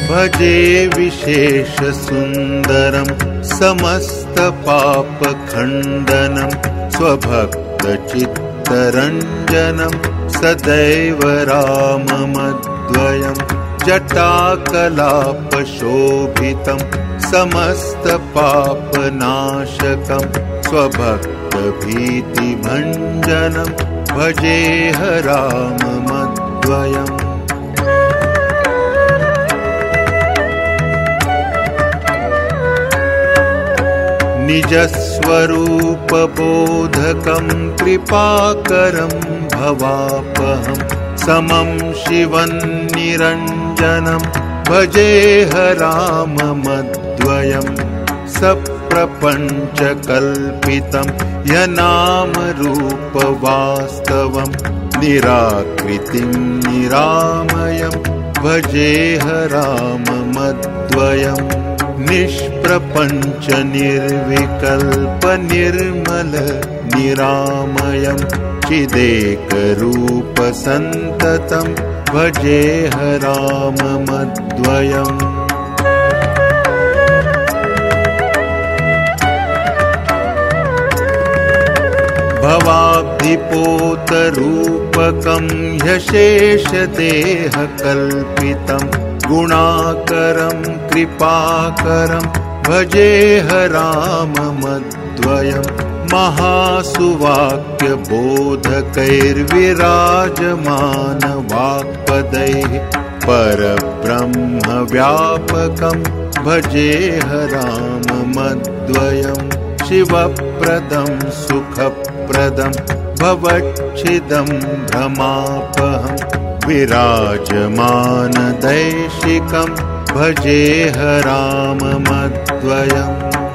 भजे विशेषसुन्दरं समस्तपापखण्डनं स्वभक्तचित्तरञ्जनं सदैव राममद्वयं जटाकलापशोभितं समस्तपापनाशकं स्वभक्तभीतिभञ्जनं भजेह राममद्वयम् निजस्वरूपबोधकं कृपाकरं भवापहं समं शिवं निरञ्जनं भजेह राममद्वयं सप्रपञ्चकल्पितं यनामरूपवास्तवं निराकृतिं निरामयं भजेह राममद्वयम् निष्प्रपञ्च निर्विकल्प निर्मल निरामयं चिदेकरूप सन्ततं भजेह राममद्वयम् भवाब्धिपोतरूपकं ह्यशेषदेहकल्पितं गुणाकरं कृपाकरं भजेह राममद्वयं महासुवाक्यबोधकैर्विराजमानवाक्पदैः परब्रह्मव्यापकं भजेह राममद्वयं शिवप्रदं सुखप्रदं भवच्छिदं भ्रमापहं विराजमानदैशिकं भजेह राममद्वयम्